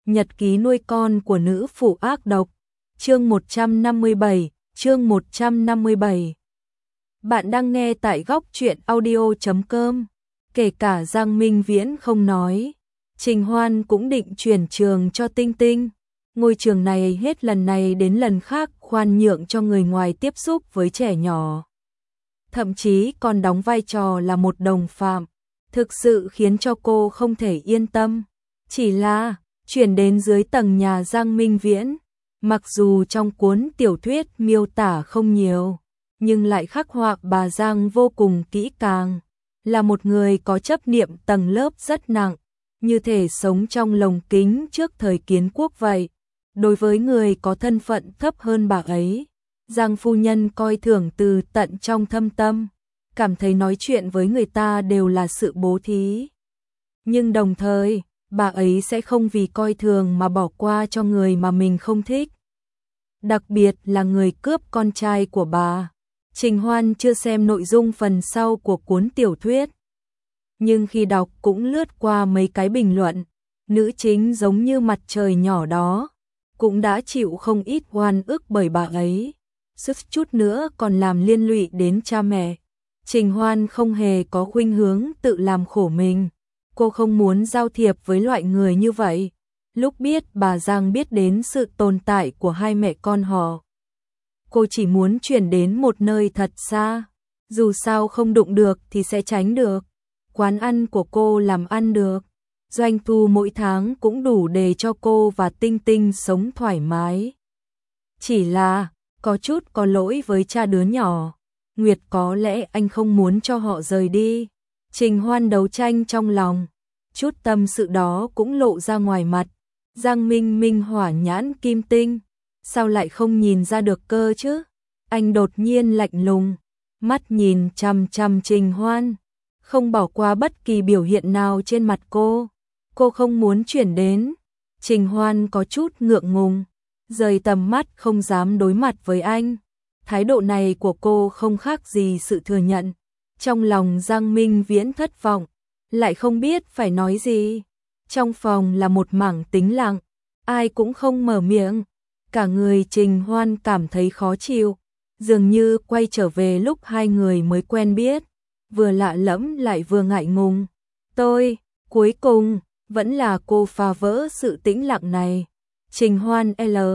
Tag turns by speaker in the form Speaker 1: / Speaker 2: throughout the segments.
Speaker 1: Nhật ký nuôi con của nữ phụ ác độc. Chương 157. Bạn đang nghe tại góc truyện audio.com. Kể cả Giang Minh Viễn không nói, Trình Hoan cũng định chuyển trường cho Tinh Tinh. Ngôi trường này hết lần này đến lần khác khoan nhượng cho người ngoài tiếp xúc với trẻ nhỏ. Thậm chí còn đóng vai trò là một đồng phạm, thực sự khiến cho cô không thể yên tâm. Chỉ là chuyển đến dưới tầng nhà Giang Minh Viễn, mặc dù trong cuốn tiểu thuyết miêu tả không nhiều, nhưng lại khắc họa bà Giang vô cùng kỹ càng, là một người có chấp niệm tầng lớp rất nặng, như thể sống trong lồng kính trước thời kiến quốc vậy. Đối với người có thân phận thấp hơn bà ấy, Giang phu nhân coi thường từ tận trong thâm tâm, cảm thấy nói chuyện với người ta đều là sự bố thí. Nhưng đồng thời, bà ấy sẽ không vì coi thường mà bỏ qua cho người mà mình không thích. Đặc biệt là người cướp con trai của bà. Trình Hoan chưa xem nội dung phần sau của cuốn tiểu thuyết, nhưng khi đọc cũng lướt qua mấy cái bình luận, nữ chính giống như mặt trời nhỏ đó, cũng đã chịu không ít oan ức bởi bà ấy, suýt chút nữa còn làm liên lụy đến cha mẹ. Trình Hoan không hề có khuynh hướng tự làm khổ mình, cô không muốn giao thiệp với loại người như vậy. Lúc biết bà Giang biết đến sự tồn tại của hai mẹ con họ, cô chỉ muốn chuyển đến một nơi thật xa, dù sao không đụng được thì sẽ tránh được. Quán ăn của cô làm ăn được, doanh thu mỗi tháng cũng đủ để cho cô và Tinh Tinh sống thoải mái. Chỉ là, có chút có lỗi với cha đứa nhỏ. Nguyệt có lẽ anh không muốn cho họ rời đi. Trình Hoan đấu tranh trong lòng, chút tâm sự đó cũng lộ ra ngoài mặt. Giang Minh Minh hỏa nhãn kim tinh, sao lại không nhìn ra được cơ chứ? Anh đột nhiên lạnh lùng, mắt nhìn chằm chằm Trình Hoan, không bỏ qua bất kỳ biểu hiện nào trên mặt cô. Cô không muốn chuyển đến. Trình Hoan có chút ngượng ngùng, rời tầm mắt không dám đối mặt với anh. Thái độ này của cô không khác gì sự thừa nhận. Trong lòng Giang Minh Viễn thất vọng, lại không biết phải nói gì. Trong phòng là một mảng tĩnh lặng, ai cũng không mở miệng. Cả người Trình Hoan cảm thấy khó chịu, dường như quay trở về lúc hai người mới quen biết, vừa lạ lẫm lại vừa ngại ngùng. Cuối cùng, vẫn là cô phá vỡ sự tĩnh lặng này. Trình Hoan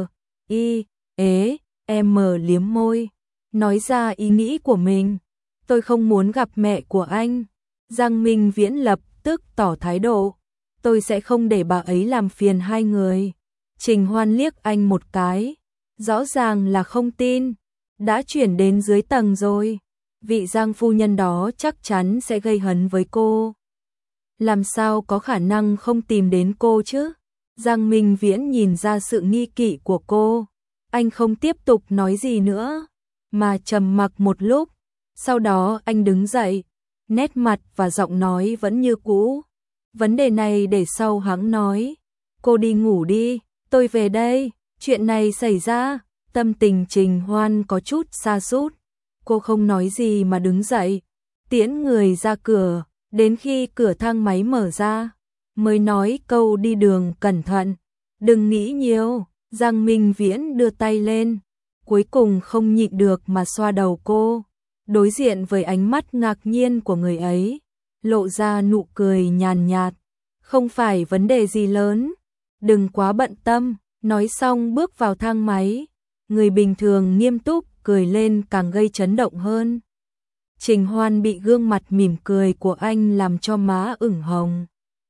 Speaker 1: liếm môi, nói ra ý nghĩ của mình. Tôi không muốn gặp mẹ của anh. Giang Minh Viễn lập tức tỏ thái độ. Tôi sẽ không để bà ấy làm phiền hai người. Trình Hoan liếc anh một cái, rõ ràng là không tin. Đã chuyển đến dưới tầng rồi, vị Giang phu nhân đó chắc chắn sẽ gây hấn với cô. Làm sao có khả năng không tìm đến cô chứ? Giang Minh Viễn nhìn ra sự nghi kỵ của cô, anh không tiếp tục nói gì nữa, mà trầm mặc một lúc. Sau đó anh đứng dậy, nét mặt và giọng nói vẫn như cũ. Vấn đề này để sau hắn nói. Cô đi ngủ đi, tôi về đây. Chuyện này xảy ra, tâm tình Trình Hoan có chút sa sút. Cô không nói gì mà đứng dậy, tiễn người ra cửa, đến khi cửa thang máy mở ra, mới nói câu đi đường cẩn thận, đừng nghĩ nhiều. Giang Minh Viễn đưa tay lên, cuối cùng không nhịn được mà xoa đầu cô, đối diện với ánh mắt ngạc nhiên của người ấy, lộ ra nụ cười nhàn nhạt. Không phải vấn đề gì lớn, đừng quá bận tâm. Nói xong bước vào thang máy, người bình thường nghiêm túc cười lên càng gây chấn động hơn. Trình Hoan bị gương mặt mỉm cười của anh làm cho má ửng hồng.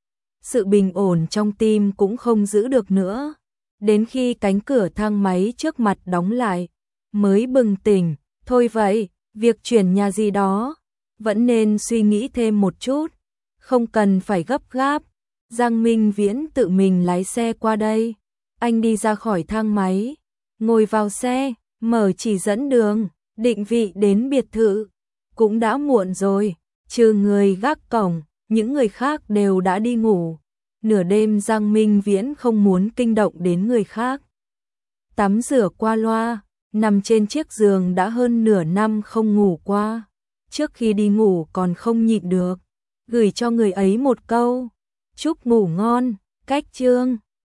Speaker 1: Sự bình ổn trong tim cũng không giữ được nữa. Đến khi cánh cửa thang máy trước mặt đóng lại, mới bừng tỉnh. Thôi vậy, việc chuyển nhà gì đó, vẫn nên suy nghĩ thêm một chút, không cần phải gấp gáp. Giang Minh Viễn tự mình lái xe qua đây. Anh đi ra khỏi thang máy, ngồi vào xe, mở chỉ dẫn đường, định vị đến biệt thự. Cũng đã muộn rồi, trừ người gác cổng, những người khác đều đã đi ngủ. Nửa đêm Giang Minh Viễn không muốn kinh động đến người khác. Tắm rửa qua loa, nằm trên chiếc giường đã hơn nửa năm không ngủ qua. Trước khi đi ngủ còn không nhịn được, gửi cho người ấy một câu: chúc ngủ ngon. Cách chương